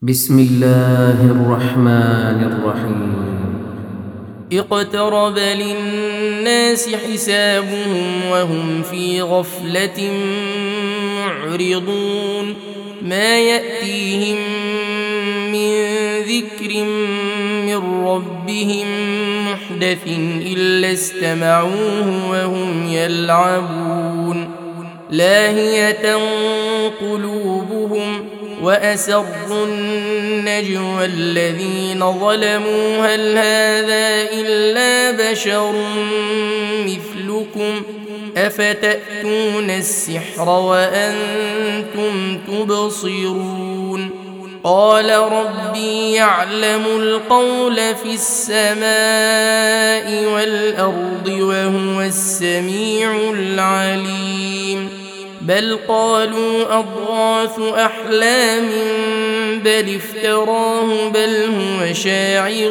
بسم الله الرحمن الرحيم. اقترب للناس حسابهم وهم في غفلة معرضون ما يأتيهم من ذكر من ربهم محدث إلا استمعوه وهم يلعبون لاهية قلوبهم وأسروا النجوى الذين ظلموا هل هذا إلا بشر مثلكم أفتأتون السحر وأنتم تبصرون قال ربي يعلم القول في السماء والأرض وهو السميع العليم بل قالوا أضغاث أحلام بل افتراه بل هو شاعر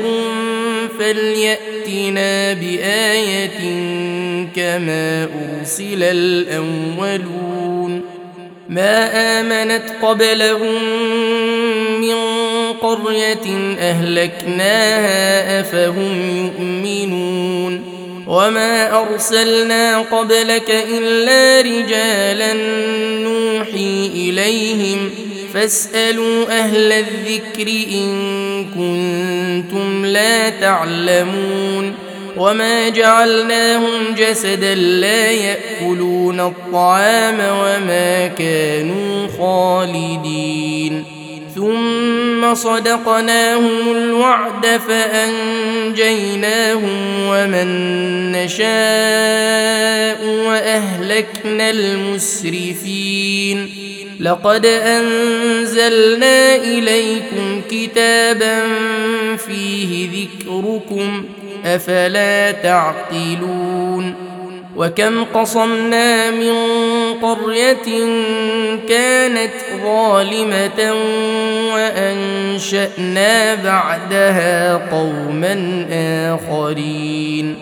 فليأتنا بآية كما أرسل الأولون ما آمنت قبلهم من قرية أهلكناها أفهم يؤمنون وما أرسلنا قبلك إلا رجالا نوحي إليهم فاسألوا أهل الذكر إن كنتم لا تعلمون وما جعلناهم جسدا لا يأكلون الطعام وما كانوا خالدين ثم صدقناهم الوعد فأنجيناهم ومن نشاء وأهلكنا المسرفين لقد أنزلنا إليكم كتابا فيه ذكركم أفلا تعقلون وكم قصمنا من قرية كانت ظالمة وأنشأنا بعدها قوما آخرين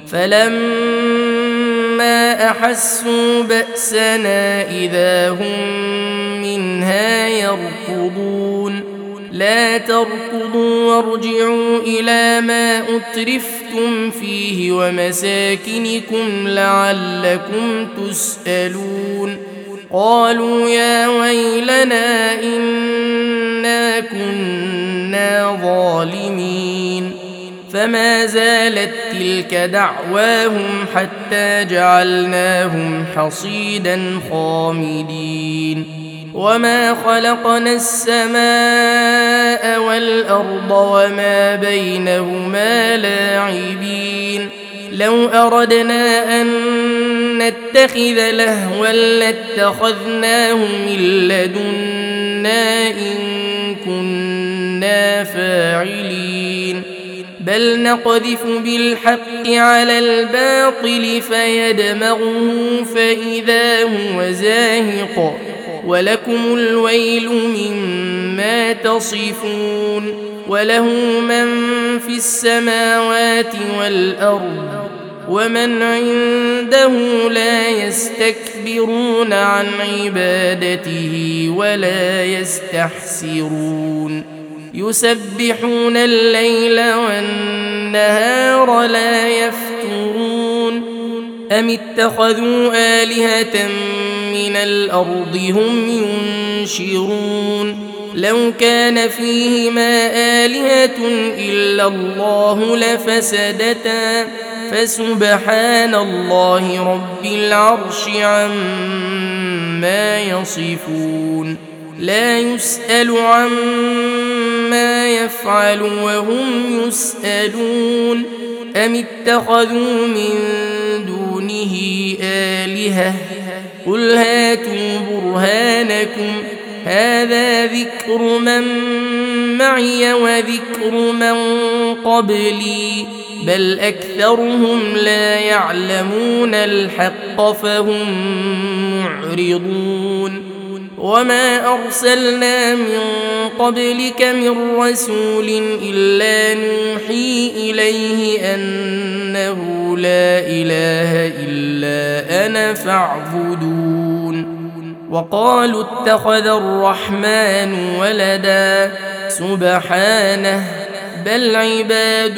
فلما أحسوا بأسنا إذا هم منها يركضون لا تركضوا وارجعوا إلى ما أترفتم فيه ومساكنكم لعلكم تسألون قالوا يا ويلنا إنا كنا ظالمين فما زالت تلك دعواهم حتى جعلناهم حصيدا خامدين وما خلقنا السماء والأرض وما بينهما لاعبين لو أردنا أن نتخذ لهوا لاتخذناه من لدنا إن كنا فاعلين بل نقذف بالحق على الباطل فيدمغه فإذا هو زاهق ولكم الويل مما تصفون وله من في السماوات والأرض ومن عنده لا يستكبرون عن عبادته ولا يستحسرون يسبحون الليل والنهار لا يفترون أم اتخذوا آلهة من الأرض هم ينشرون لو كان فيهما آلهة إلا الله لفسدتا فسبحان الله رب العرش عما يصفون لا يسأل عما يفعل وهم يسألون أم اتخذوا من دونه آلهة قل هاتوا برهانكم هذا ذكر من معي وذكر من قبلي بل أكثرهم لا يعلمون الحق فهم معرضون وما أرسلنا من قبلك من رسول إلا نوحي إليه أنه لا إله إلا أنا فاعبدون وقالوا اتخذ الرحمن ولدا سبحانه بل عباد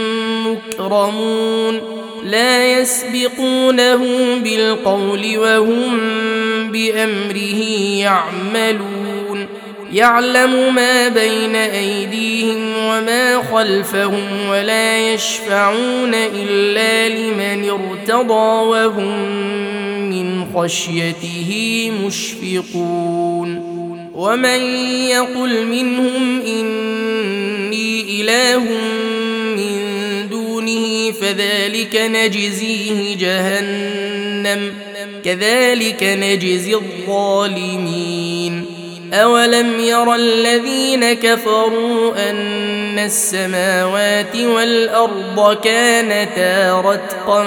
مكرمون لا يسبقونه بالقول وهم بأمره يعملون يعلم ما بين أيديهم وما خلفهم ولا يشفعون إلا لمن ارتضى وهم من خشيته مشفقون ومن يقل منهم إني إله من دونه فذلك نجزيه جهنم كذلك نجزي الظالمين أولم ير الذين كفروا أن السماوات والأرض كانتا رتقا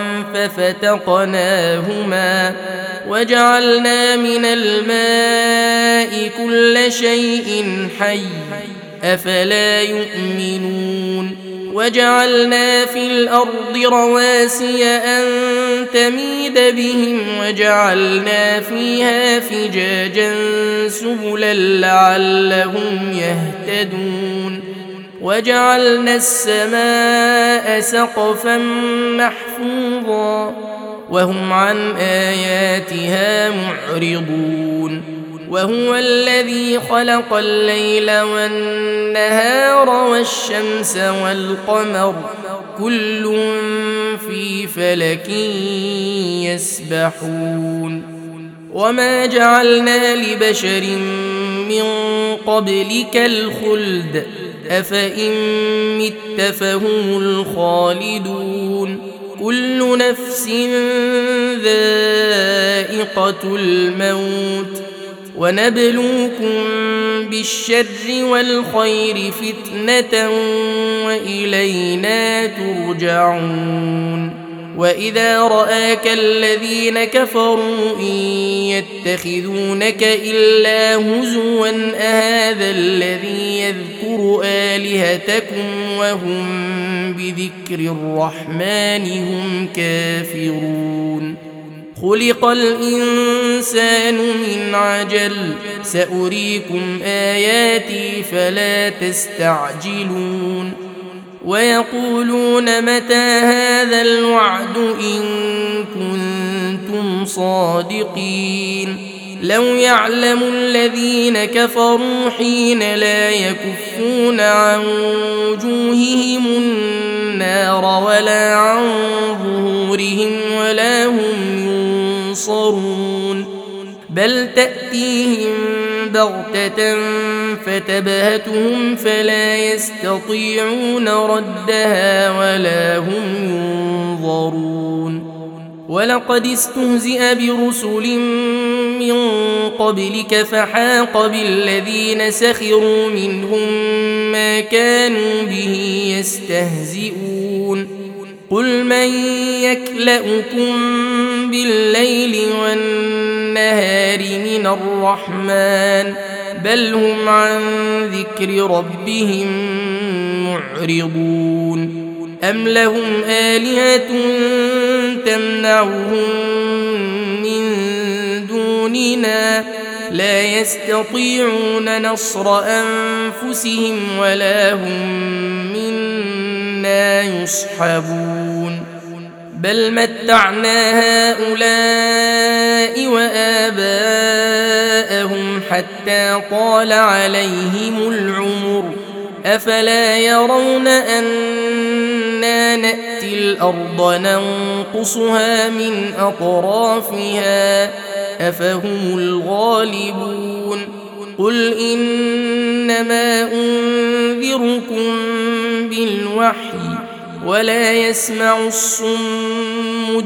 ففتقناهما وجعلنا من الماء كل شيء حي أفلا يؤمنون وجعلنا في الأرض رواسي أن تميد بهم وجعلنا فيها فجاجا سبلا لعلهم يهتدون وجعلنا السماء سقفا محفوظا وهم عن آياتها معرضون وهو الذي خلق الليل والنهار والشمس والقمر كل في فلك يسبحون وما جعلنا لبشر من قبلك الخلد أفإن مت فهم الخالدون كل نفس ذائقة الموت ونبلوكم بالشر والخير فتنة وإلينا ترجعون وإذا رآك الذين كفروا إن يتخذونك إلا هزوا أهذا الذي يذكر آلهتكم وهم بذكر الرحمن هم كافرون خلق الإنسان من عجل سأريكم آياتي فلا تستعجلون ويقولون متى هذا الوعد إن كنتم صادقين لو يعلم الذين كفروا حين لا يكفون عن وجوههم النار ولا عن ظهورهم ولا هم ينصرون بل تأتيهم بغتة فتبهتهم فلا يستطيعون ردها ولا هم ينظرون ولقد استهزئ برسل من قبلك فحاق بالذين سخروا منهم ما كانوا به يستهزئون قل من يكلؤكم بالليل والنهار من الرحمن بل هم عن ذكر ربهم معرضون أم لهم آلهة تمنعهم من دوننا لا يستطيعون نصر أنفسهم ولا هم منا يصحبون بل متعنا هؤلاء وآباءهم حتى طال عليهم العمر أفلا يرون أنا نأتي الأرض ننقصها من أطرافها أفهم الغالبون قل إنما أنذركم بالوحي ولا يسمع الصم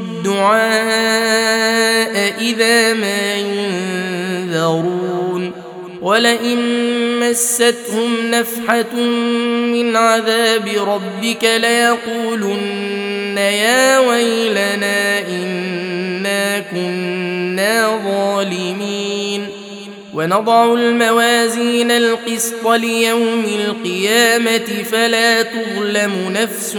الدعاء إذا ما ينذرون ولئن مستهم نفحة من عذاب ربك ليقولن يا ويلنا إنا كنا ظالمين ونضع الموازين القسط ليوم القيامة فلا تظلم نفس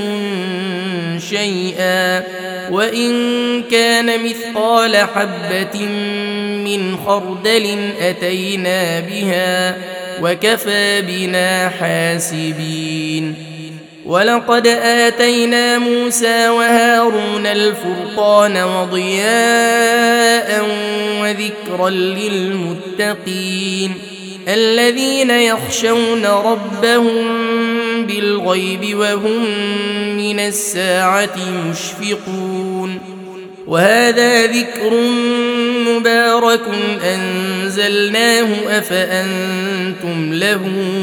شيئا وإن كان مثقال حبة من خردل أتينا بها وكفى بنا حاسبين. ولقد آتينا موسى وهارون الفرقان وضياء وذكرا للمتقين الذين يخشون ربهم بالغيب وهم من الساعة مشفقون. وهذا ذكر مبارك أنزلناه أفأنتم له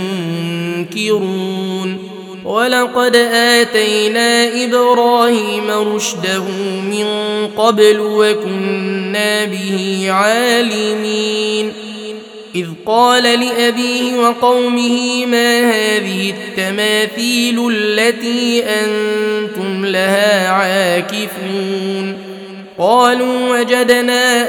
منكرون. ولقد آتينا إبراهيم رشده من قبل وكنا به عالمين. إذ قال لأبيه وقومه ما هذه التماثيل التي أنتم لها عاكفون؟ قالوا وجدنا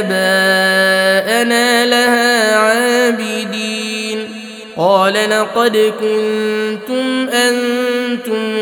آباءنا لها عابدين. قال لقد كنتم أنتم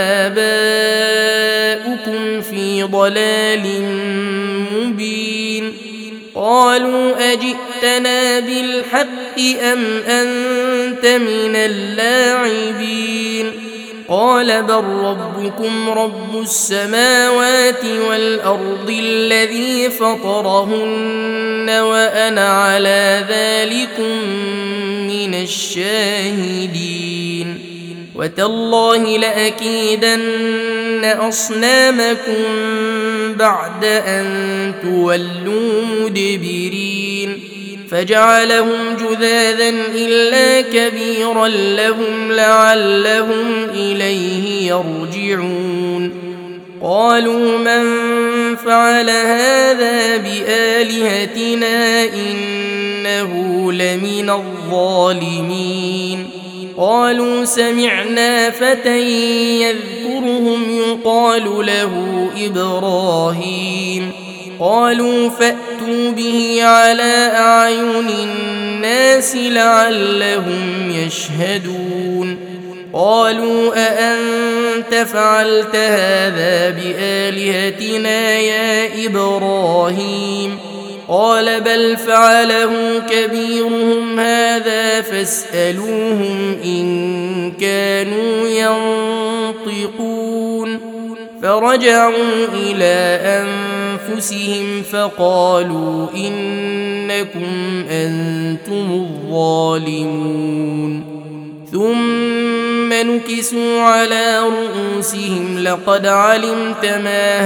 وآباؤكم في ضلال مبين. قالوا أجئتنا بالحق أم أنت من اللاعبين؟ قال بل ربكم رب السماوات والأرض الذي فطرهن وأنا على ذلكم من الشاهدين. وتالله لأكيدن أصنامكم بعد أن تولوا مدبرين. فجعلهم جذاذا إلا كبيرا لهم لعلهم إليه يرجعون. قالوا من فعل هذا بآلهتنا إنه لمن الظالمين. قالوا سمعنا فتى يذكرهم يقال له إبراهيم. قالوا فأتوا به على أعين الناس لعلهم يشهدون. قالوا أأنت فعلت هذا بآلهتنا يا إبراهيم؟ قال بل فعله كبيرهم هذا فاسألوهم إن كانوا ينطقون. فرجعوا إلى أنفسهم فقالوا إنكم أنتم الظالمون. ثم نكسوا على رؤوسهم لقد علمت ما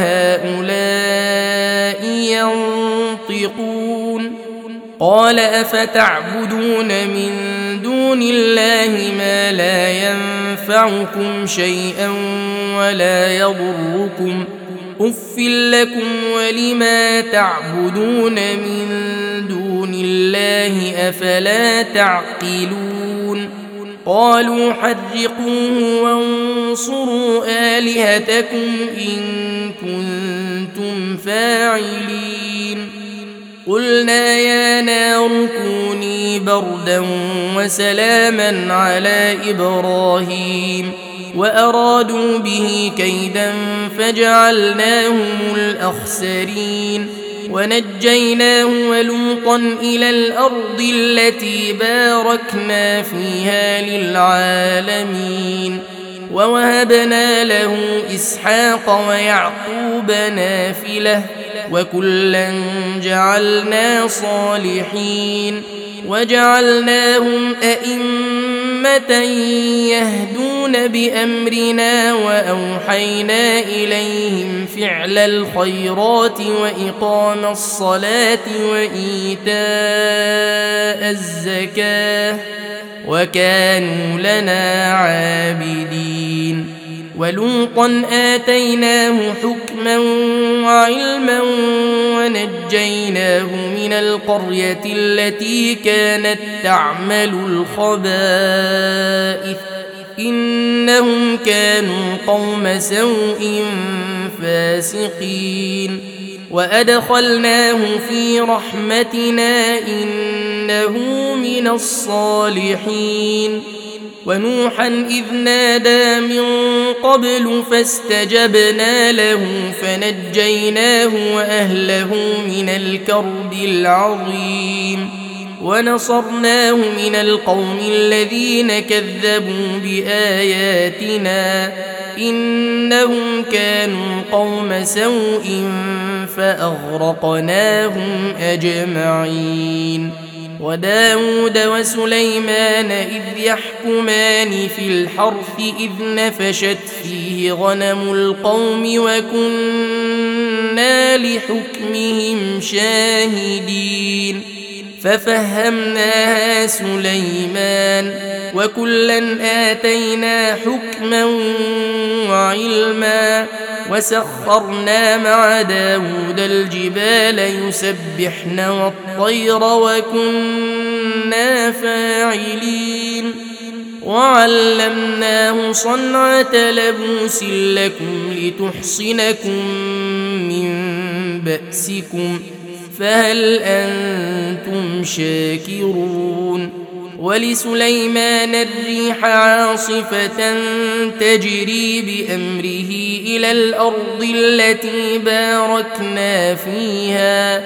هؤلاء ينطقون. قال أفتعبدون من دون الله ما لا ينفعكم شيئا ولا يضركم أف لكم ولما تعبدون من دون الله أفلا تعقلون. قالوا حرقوه وانصروا آلهتكم إن كنتم فاعلين. قلنا يا نار كوني بردا وسلاما على إبراهيم وأرادوا به كيدا فجعلناهم الأخسرين. ونجيناه ولوطا إلى الأرض التي باركنا فيها للعالمين. ووهبنا له إسحاق ويعقوب نافلة وكلا جعلنا صالحين. وجعلناهم أئمة يهدون بأمرنا وأوحينا إليهم فعل الخيرات وإقام الصلاة وإيتاء الزكاة وكانوا لنا عابدين. ولوطا آتيناه حكما وعلما ونجيناه من القرية التي كانت تعمل الخبائث إنهم كانوا قوم سوء فاسقين. وأدخلناه في رحمتنا إنه من الصالحين. ونوحا إذ نادى من قبل فاستجبنا له فنجيناه وأهله من الكرب العظيم. ونصرناه من القوم الذين كذبوا بآياتنا إنهم كانوا قوم سوء فأغرقناهم أجمعين. وداود وسليمان إذ يحكمان في الحرث إذ نفشت فيه غنم القوم وكنا لحكمهم شاهدين ففهمناها سليمان وكلا آتينا حكما وعلما وسخرنا مع داود الجبال يسبحن والطير وكنا فاعلين وعلمناه صنعة لبوس لكم لتحصنكم من بأسكم فهل أنتم شاكرون. ولسليمان الريح عاصفة تجري بأمره إلى الأرض التي باركنا فيها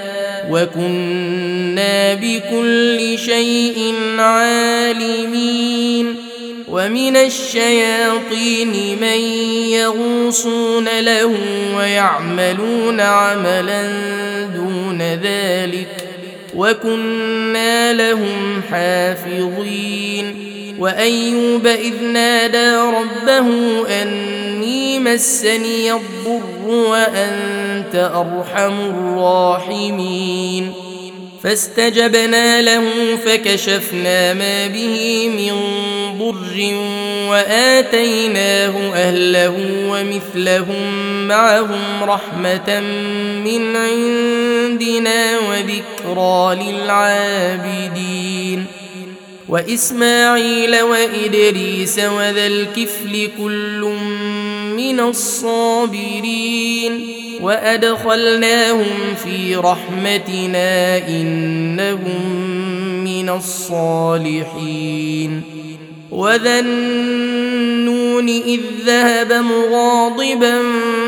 وكنا بكل شيء عالمين. ومن الشياطين من يغوصون له ويعملون عملا دون ذلك وكنا لهم حافظين. وأيوب إذ نادى ربه أني مسني الضر وأنت أرحم الراحمين فاستجبنا له فكشفنا ما به من ضر وآتيناه أهله ومثلهم معهم رحمة من عندنا وذكرى للعابدين. وإسماعيل وإدريس وذا الكفل كل من الصابرين وأدخلناهم في رحمتنا إنهم من الصالحين. وذا النون إذ ذهب مغاضبا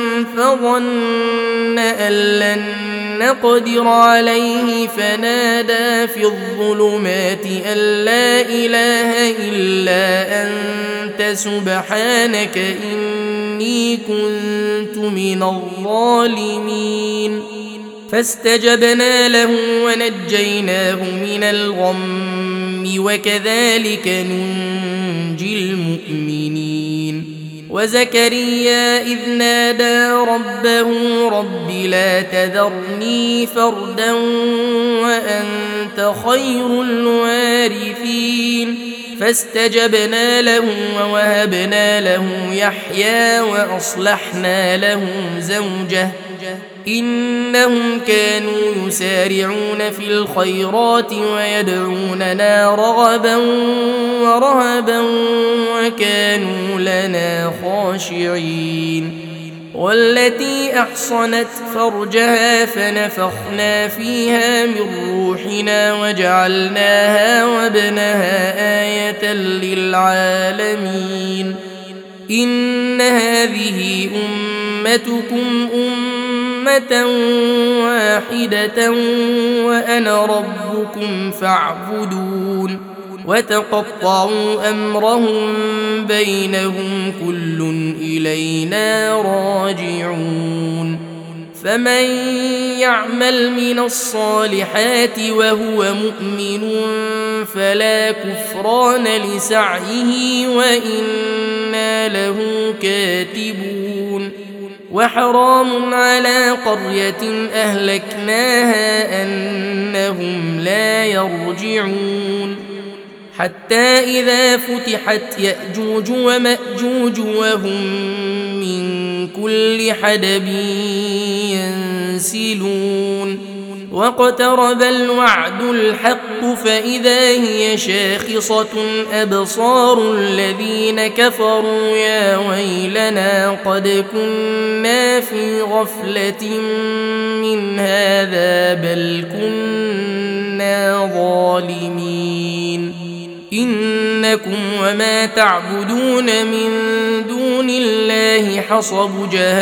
فظن أن لن نقدر عليه فنادى في الظلمات أن لا إله إلا أنت سبحانك إني كنت من الظالمين. فاستجبنا له ونجيناه من الغم وكذلك ننجي المؤمنين. وزكريا إذ نادى ربه رب لا تذرني فردا وأنت خير الوارثين فاستجبنا له ووهبنا له يحيى وأصلحنا له زوجه إنهم كانوا يسارعون في الخيرات ويدعوننا رغبا ورهبا وكانوا لنا خاشعين. والتي أحصنت فرجها فنفخنا فيها من روحنا وجعلناها وابنها آية للعالمين. إن هذه أمتكم أمة واحدة وأنا ربكم فاعبدون. وتقطعوا أمرهم بينهم كل إلينا راجعون. فمن يعمل من الصالحات وهو مؤمن فلا كفران لسعيه وإنا له كاتبون. وحرام على قرية أهلكناها أنهم لا يرجعون حتى إذا فتحت يأجوج ومأجوج وهم من كل حدب ينسلون. واقترب الوعد الحق فإذا هي شاخصة أبصار الذين كفروا يا ويلنا قد كنا في غفلة من هذا بل كنا ظالمين. إنكم وما تعبدون من دون الله حصب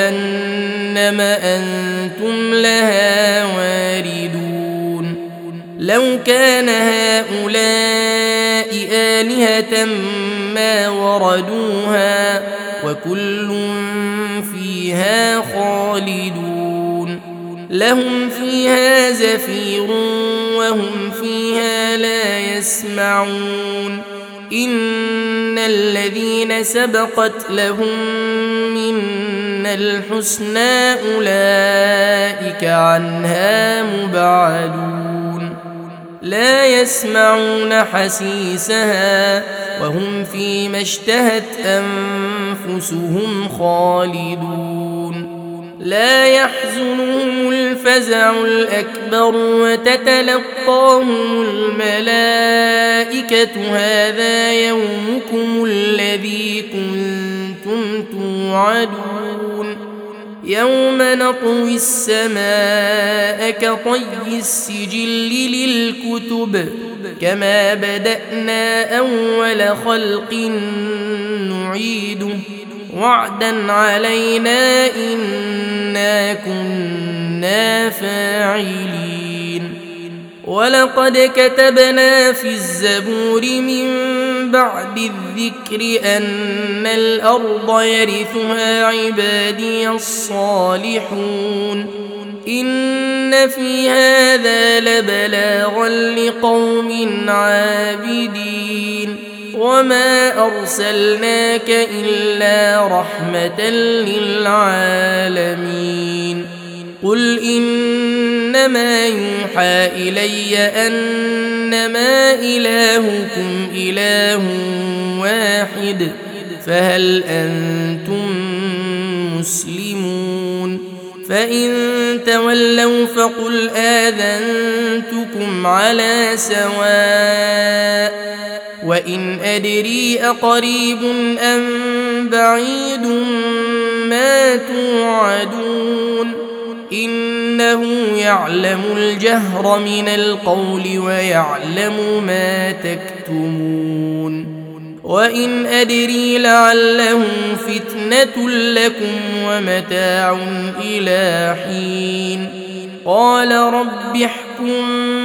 جهنم أنتم لها واردون. لو كان هؤلاء آلهة ما وردوها وكل فيها خالدون لهم فيها زفير وهم فيها لا يسمعون إن الذين سبقت لهم منا الحسنى أولئك عنها مبعدون لا يسمعون حسيسها وهم فيما اشتهت أنفسهم خالدون لا يحزنهم الفزع الأكبر وتتلقاهم الملائكة هذا يومكم الذي كنتم توعدون يوم نطوي السماء كطي السجل للكتب كما بدأنا أول خلق نعيده وعدا علينا إنا كنا فاعلين ولقد كتبنا في الزبور من بعد الذكر أن الأرض يرثها عبادي الصالحون إن في هذا لبلاغا لقوم عابدين وما أرسلناك إلا رحمة للعالمين قل إنما يوحى إلي أنما إلهكم إله واحد فهل أنتم مسلمون فإن تولوا فقل آذنتكم على سواء وإن أدري أقريب أم بعيد ما توعدون إنه يعلم الجهر من القول ويعلم ما تكتمون وإن أدري لعله فتنة لكم ومتاع إلى حين قال رب احكم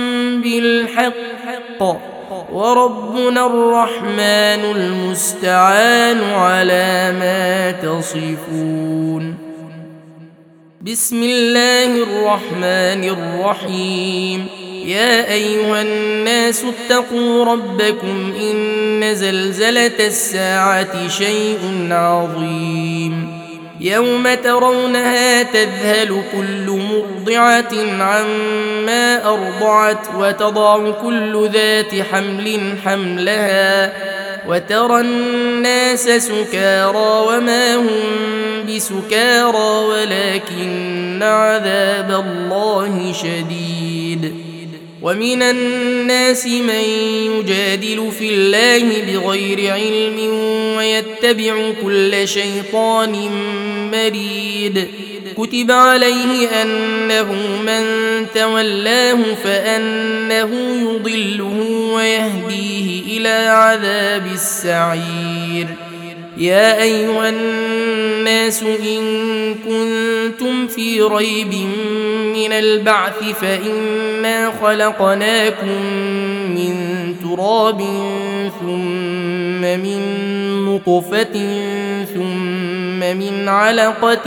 بالحق وربنا الرحمن المستعان على ما تصفون بسم الله الرحمن الرحيم يا أيها الناس اتقوا ربكم إن زلزلة الساعة شيء عظيم يوم ترونها تذهل كل مرضعة عما أرضعت وتضع كل ذات حمل حملها وترى الناس سكارى وما هم بسكارى ولكن عذاب الله شديد ومن الناس من يجادل في الله بغير علم ويتبع كل شيطان مريد كتب عليه أنه من تولاه فأنه يضله ويهديه إلى عذاب السعير يا أيها الناس إن كنتم في ريب من البعث فإنا خلقناكم من تراب ثم من نطفة ثم من علقة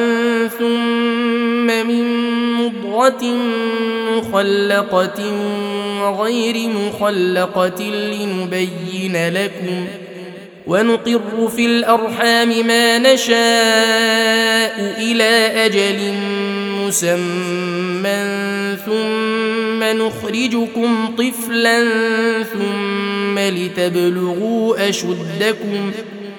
ثم من مضغة مخلقة وغير مخلقة لنبين لكم ونقر في الأرحام ما نشاء إلى أجل مسمى ثم نخرجكم طفلا ثم لتبلغوا أشدكم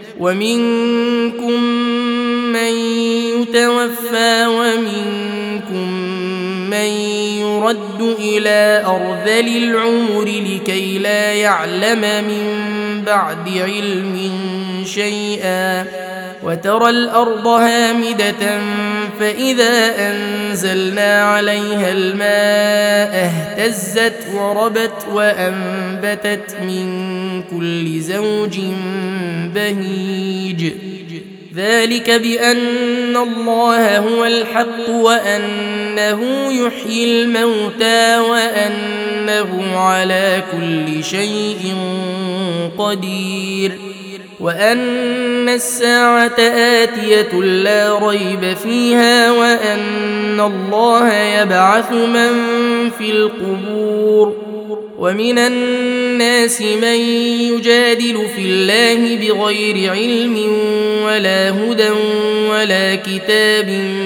ومنكم من يتوفى ومنكم من يرد إلى أرذل العمر لكي لا يعلم من بعد علم شيئا وترى الأرض هامدة فإذا أنزلنا عليها الماء اهتزت وربت وأنبتت من كل زوج بهيج ذلك بأن الله هو الحق وأنه يحيي الموتى وأنه على كل شيء قدير وأن الساعة آتية لا ريب فيها وأن الله يبعث من في القبور ومن الناس من يجادل في الله بغير علم ولا هدى ولا كتاب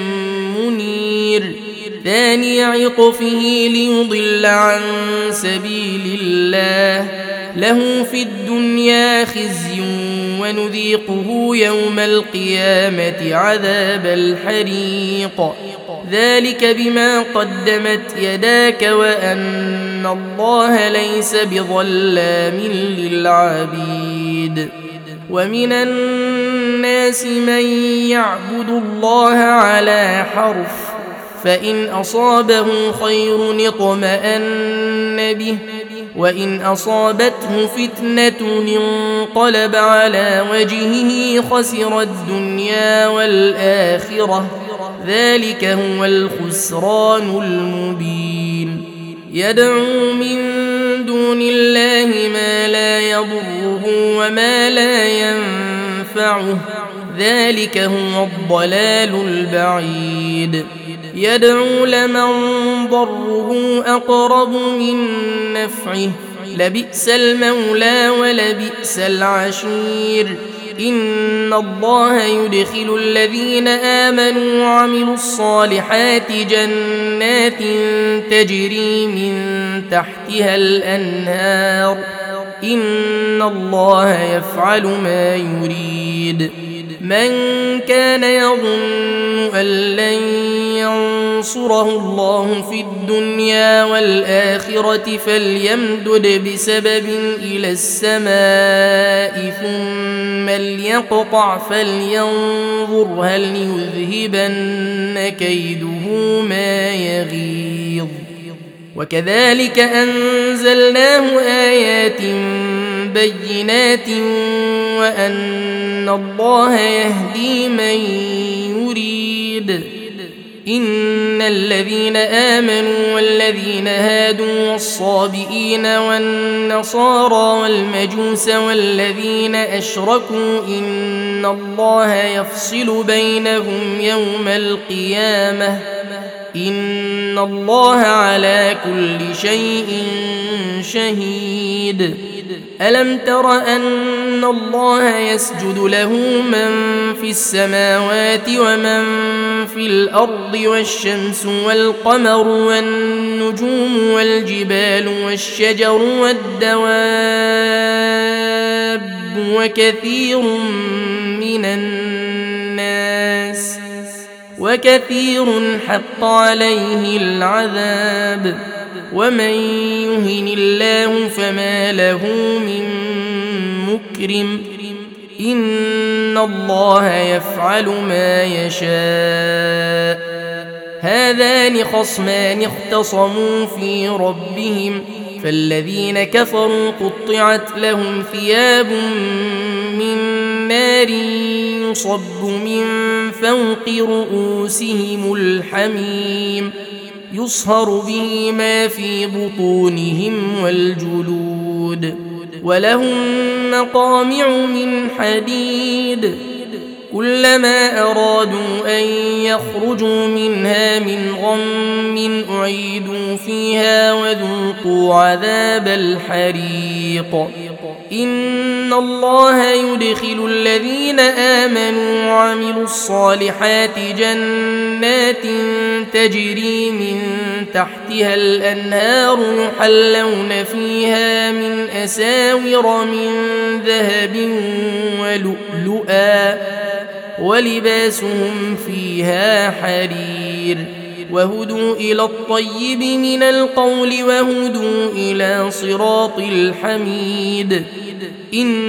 منير ثاني عطفه ليضل عن سبيل الله له في الدنيا خزي ونذيقه يوم القيامة عذاب الحريق ذلك بما قدمت يداك وأن الله ليس بظلام للعبيد ومن الناس من يعبد الله على حرف فإن أصابه خير اطمأن به وإن أصابته فتنة انقلب على وجهه خسر الدنيا والآخرة ذلك هو الخسران المبين يدعو من دون الله ما لا يضره وما لا ينفعه ذلك هو الضلال البعيد يدعو لمن ضره أقرب من نفعه لبئس المولى ولبئس العشير إن الله يدخل الذين آمنوا وعملوا الصالحات جنات تجري من تحتها الأنهار إن الله يفعل ما يريد من كان يظن أن لن ينصره الله في الدنيا والآخرة فليمدد بسبب إلى السماء ثم ليقطع فلينظر هل يذهبن كيده ما يغيظ وكذلك أنزلناه آيات بينات وأن الله يهدي من يريد إن الذين آمنوا والذين هادوا والصابئين والنصارى والمجوس والذين أشركوا إن الله يفصل بينهم يوم القيامة إن الله على كل شيء شهيد ألم تر أن الله يسجد له من في السماوات ومن في الأرض والشمس والقمر والنجوم والجبال والشجر والدواب وكثير حق عليه العذاب ومن يهن الله فما له من مكرم إن الله يفعل ما يشاء هذان خصمان اختصموا في ربهم فالذين كفروا قطعت لهم ثياب من نار يصب من فوق رؤوسهم الحميم يصهر به ما في بطونهم والجلود ولهم مقامع من حديد كلما أرادوا أن يخرجوا منها من غم أعيدوا فيها وذوقوا عذاب الحريق إن الله يدخل الذين آمنوا وعملوا الصالحات جنات تجري من تحتها الأنهار يحلون فيها من أساور من ذهب ولؤلؤا ولباسهم فيها حرير وهدوا إلى الطيب من القول وهدوا إلى صراط الحميد إن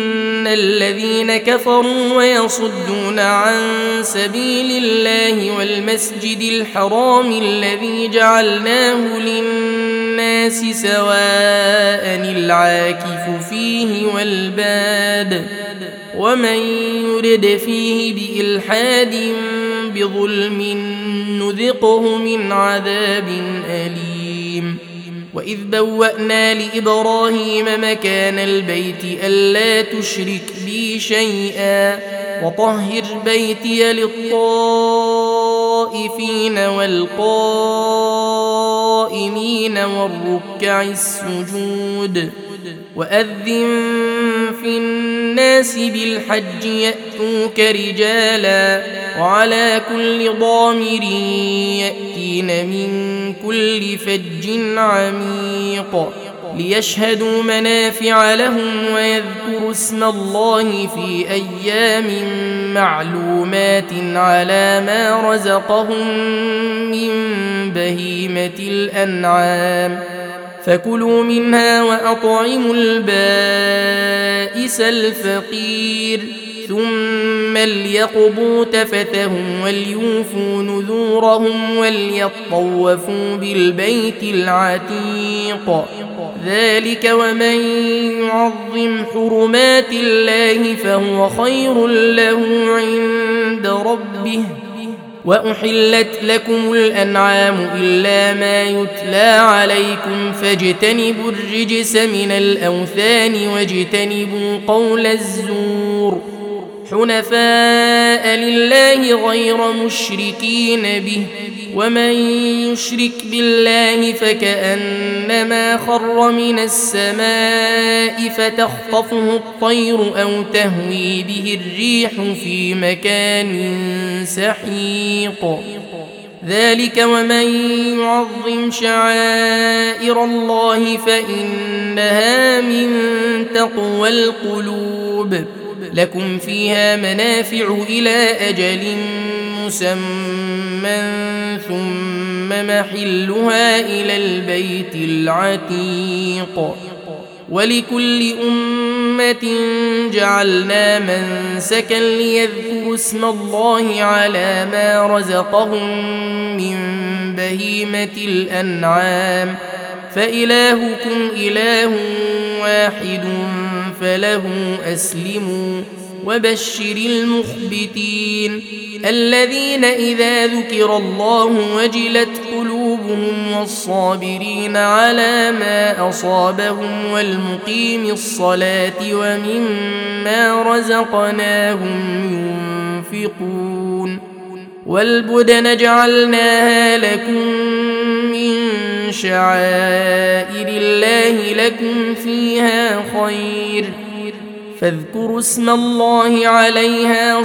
الذين كفروا ويصدون عن سبيل الله والمسجد الحرام الذي جعلناه للناس سواء العاكف فيه والباد ومن يرد فيه بإلحاد بظلم نذقه من عذاب أليم. وإذ بوأنا لإبراهيم مكان البيت ألا تشرك بي شيئا وطهر بيتي للطائفين والقائمين والركع السجود وأذن في الناس بالحج يأتوك رجالا وعلى كل ضامر يأتين من كل فج عميق ليشهدوا منافع لهم ويذكروا اسم الله في أيام معلومات على ما رزقهم من بهيمة الأنعام فكلوا منها وأطعموا البائس الفقير ثم ليقضوا تفثهم وليوفوا نذورهم وليطوفوا بالبيت العتيق ذلك ومن يعظم حرمات الله فهو خير له عند ربه. وأحلت لكم الأنعام إلا ما يتلى عليكم فاجتنبوا الرجس من الأوثان واجتنبوا قول الزور حنفاء لله غير مشركين به ومن يشرك بالله فكأنما خر من السماء فتخطفه الطير أو تهوي به الريح في مكان سحيق ذلك ومن يعظم شعائر الله فإنها من تقوى القلوب. لكم فيها منافع إلى أجل مسمى ثم محلها إلى البيت العتيق ولكل أمة جعلنا منسكا ليذكروا اسم الله على ما رزقهم من بهيمة الأنعام فإلهكم إله واحد فله أسلموا وبشر المخبتين الذين إذا ذكر الله وجلت قلوبهم والصابرين على ما أصابهم والمقيم الصلاة ومما رزقناهم ينفقون والبدن جعلناها لكم من شعائر الله لكم فيها خير فاذكروا اسم الله عليها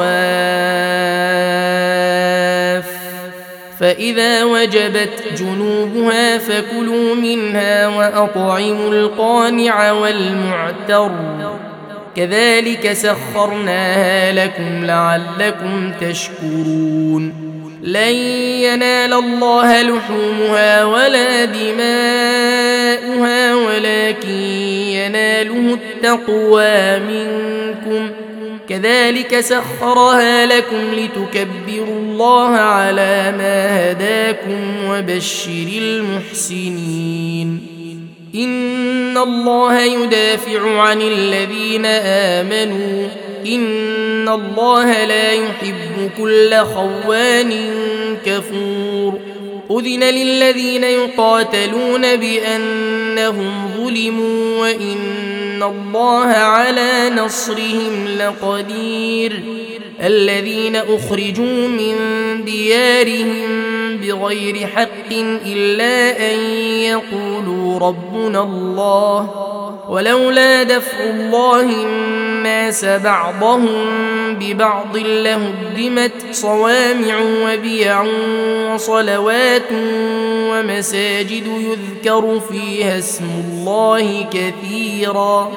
صواف فإذا وجبت جنوبها فكلوا منها وأطعموا القانع والمعتر كذلك سخرناها لكم لعلكم تشكرون. لن ينال الله لحومها ولا دماؤها ولكن يناله التقوى منكم كذلك سخرها لكم لتكبروا الله على ما هداكم وبشر المحسنين. إن الله يدافع عن الذين آمنوا إن الله لا يحب كل خوان كفور. أذن للذين يقاتلون بأنهم ظلموا وإن الله على نصرهم لقدير. الذين أخرجوا من ديارهم بغير حق إلا أن يقولوا ربنا الله ولولا دفع الله الناس بعضهم ببعض لهدمت صوامع وبيع وصلوات ومساجد يذكر فيها اسم الله كثيرا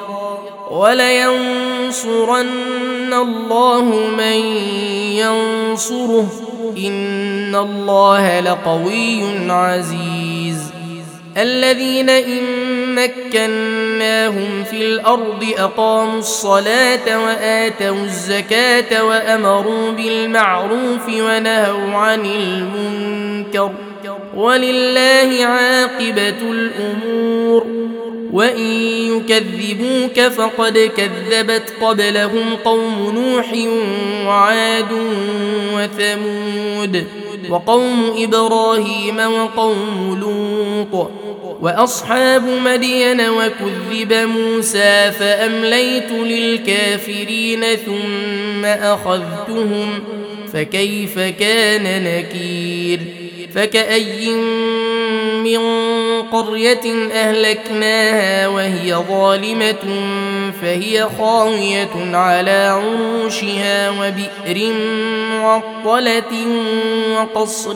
ولينصرن الله من ينصره إن الله لقوي عزيز. الذين إن مكناهم في الأرض أقاموا الصلاة وآتوا الزكاة وأمروا بالمعروف ونهوا عن المنكر ولله عاقبة الأمور. وإن يكذبوك فقد كذبت قبلهم قوم نوح وعاد وثمود وقوم إبراهيم وقوم لوط وأصحاب مدين وكذب موسى فأمليت للكافرين ثم أخذتهم فكيف كان نكير. فكأي من قرية أهلكناها وهي ظالمة فهي خاوية على عروشها وبئر معطلة وقصر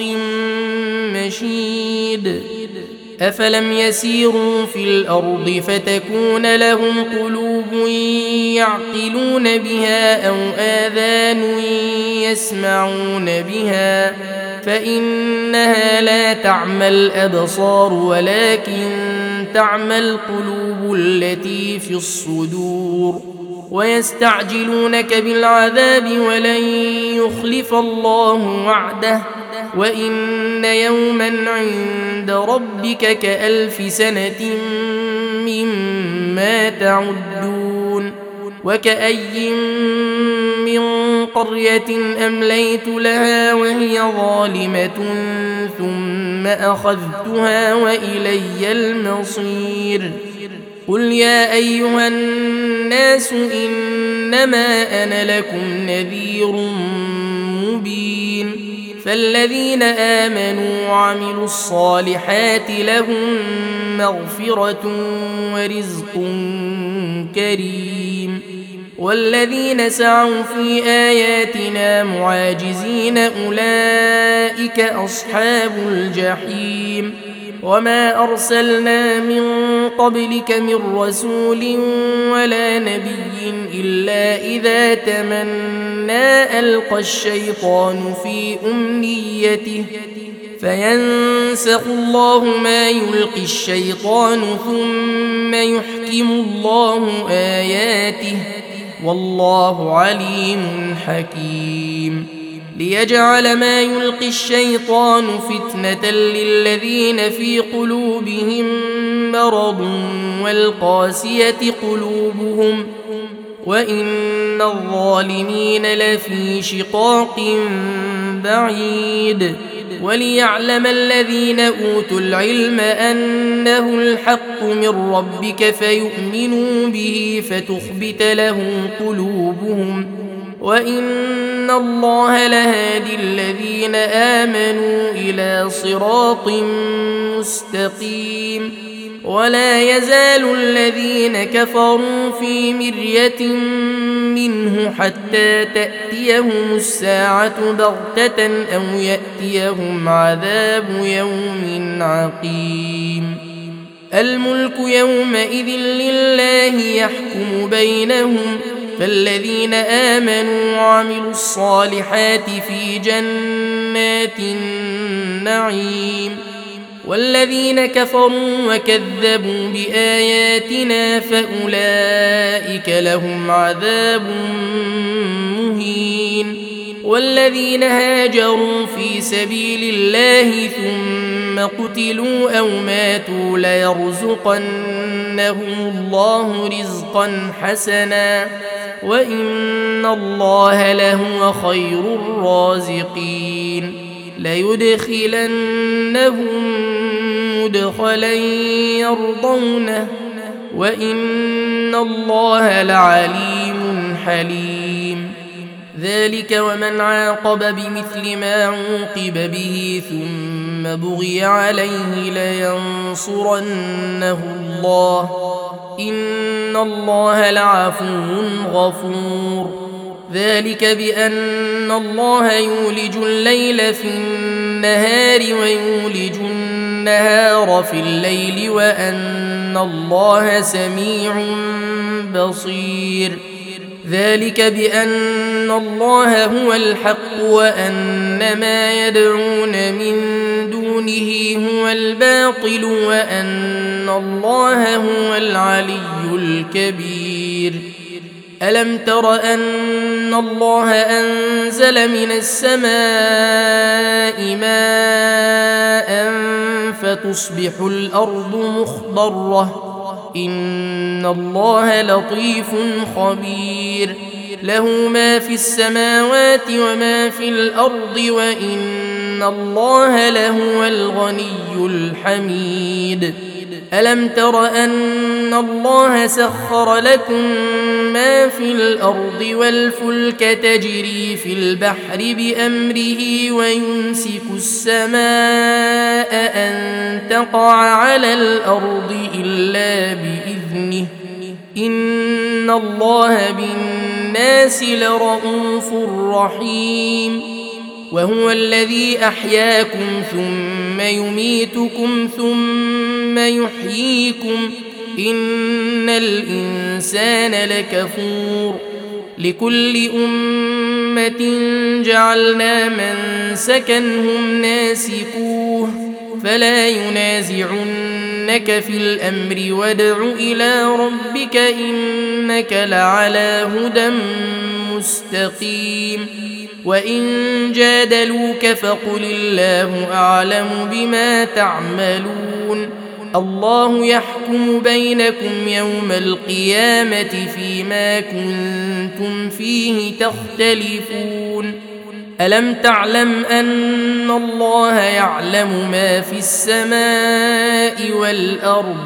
مشيد. أفلم يسيروا في الأرض فتكون لهم قلوب يعقلون بها أو آذان يسمعون بها فإنها لا تعمى الأبصار ولكن تعمى القلوب التي في الصدور. ويستعجلونك بالعذاب ولن يخلف الله وعده وإن يوما عند ربك كألف سنة مما تعدون. وكأي من قرية أمليت لها وهي ظالمة ثم أخذتها وإلي المصير. قل يا أيها الناس إنما أنا لكم نذير مبين. فالذين آمنوا وعملوا الصالحات لهم مغفرة ورزق كريم والذين سعوا في آياتنا معاجزين أولئك أصحاب الجحيم. وما أرسلنا من قبلك من رسول ولا نبي إلا إذا تمنى ألقى الشيطان في أمنيته فينسخ الله ما يلقي الشيطان ثم يحكم الله آياته والله عليم حكيم. ليجعل ما يلقي الشيطان فتنة للذين في قلوبهم مرض والقاسية قلوبهم وإن الظالمين لفي شقاق بعيد. وليعلم الذين أوتوا العلم أنه الحق من ربك فيؤمنوا به فتخبت له قلوبهم وإن الله لهادي الذين آمنوا إلى صراط مستقيم. ولا يزال الذين كفروا في مرية منه حتى تأتيهم الساعة بغتة أو يأتيهم عذاب يوم عقيم. الملك يومئذ لله يحكم بينهم فالذين آمنوا وعملوا الصالحات في جنات النعيم والذين كفروا وكذبوا بآياتنا فأولئك لهم عذاب مهين. والذين هاجروا في سبيل الله ثم قتلوا أو ماتوا ليرزقنهم الله رزقا حسنا وإن الله لهو خير الرازقين. ليدخلنهم مدخلا يرضونه وإن الله لعليم حليم. ذلك ومن عاقب بمثل ما عوقب به ثم بغي عليه لينصرنه الله إن الله لعفو غفور. ذلك بأن الله يولج الليل في النهار ويولج النهار في الليل وأن الله سميع بصير. ذلك بأن الله هو الحق وأن ما يدعون من دونه دونه هو الباطل وأن الله هو العلي الكبير. ألم تر أن الله أنزل من السماء ماء فتصبح الأرض مخضرة إن الله لطيف خبير له ما في السماوات وما في الأرض وإن الله لهو الغني الحميد. ألم تر أن الله سخر لكم ما في الأرض والفلك تجري في البحر بأمره ويمسك السماء أن تقع على الأرض إلا بإذنه إن الله بالناس لرءوف رحيم. وهو الذي أحياكم ثم يميتكم ثم يحييكم إن الإنسان لكفور. لكل أمة جعلنا منسكا هم ناسكوه فلا ينازعنك في الأمر وادع إلى ربك إنك لعلى هدى مستقيم. وإن جادلوك فقل الله أعلم بما تعملون الله يحكم بينكم يوم القيامة فيما كنتم فيه تختلفون. ألم تعلم أن الله يعلم ما في السماء والأرض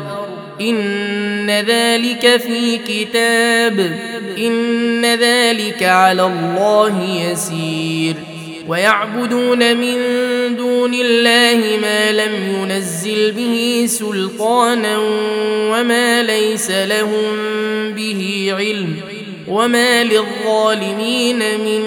إن ذلك في كتاب إن ذلك على الله يسير. ويعبدون من دون الله ما لم ينزل به سلطانا وما ليس لهم به علم وما للظالمين من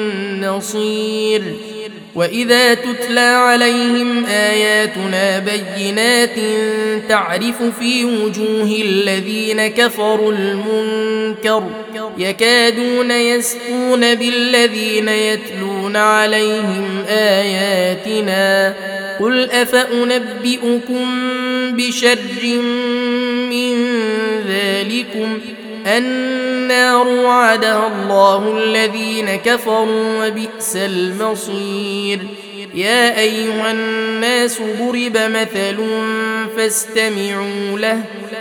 نصير. وإذا تتلى عليهم آياتنا بينات تعرف في وجوه الذين كفروا المنكر يكادون يسقون بالذين يتلون عليهم آياتنا قل أفأنبئكم بشر من ذلكم النار وعدها الله الذين كفروا وبئس المصير. يا أيها الناس ضرب مثل فاستمعوا له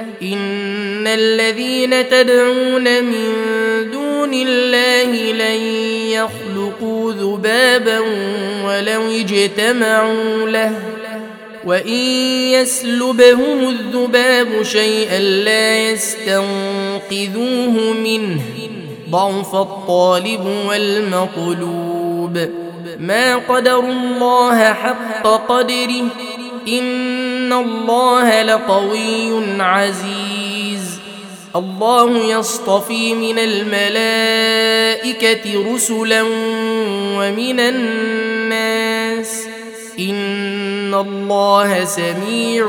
إن الذين تدعون من دون الله لن يخلقوا ذبابا ولو اجتمعوا له وإن يسلبهم الذباب شيئا لا يستنقذوه منه ضعف الطالب والمطلوب. ما قدروا الله حق قدره إن الله لقوي عزيز. الله يصطفي من الملائكة رسلا ومن الناس إن الله سميع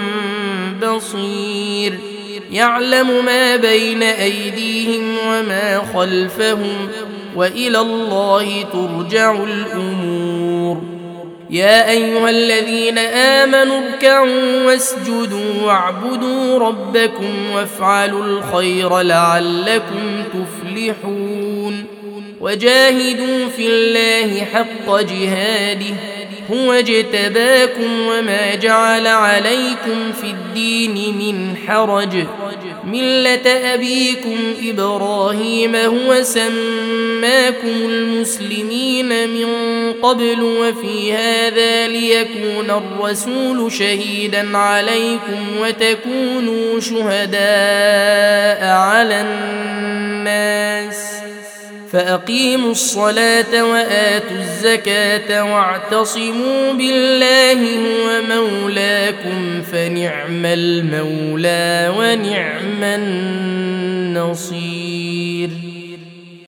بصير. يعلم ما بين أيديهم وما خلفهم وإلى الله ترجع الأمور. يا أيها الذين آمنوا اركعوا واسجدوا واعبدوا ربكم وافعلوا الخير لعلكم تفلحون. وجاهدوا في الله حق جهاده هو اجتباكم وما جعل عليكم في الدين من حرج ملة أبيكم إبراهيم هو سماكم المسلمين من قبل وفي هذا ليكون الرسول شهيدا عليكم وتكونوا شهداء على الناس فأقيموا الصلاة وآتوا الزكاة واعتصموا بالله هو مولاكم فنعم المولى ونعم النصير.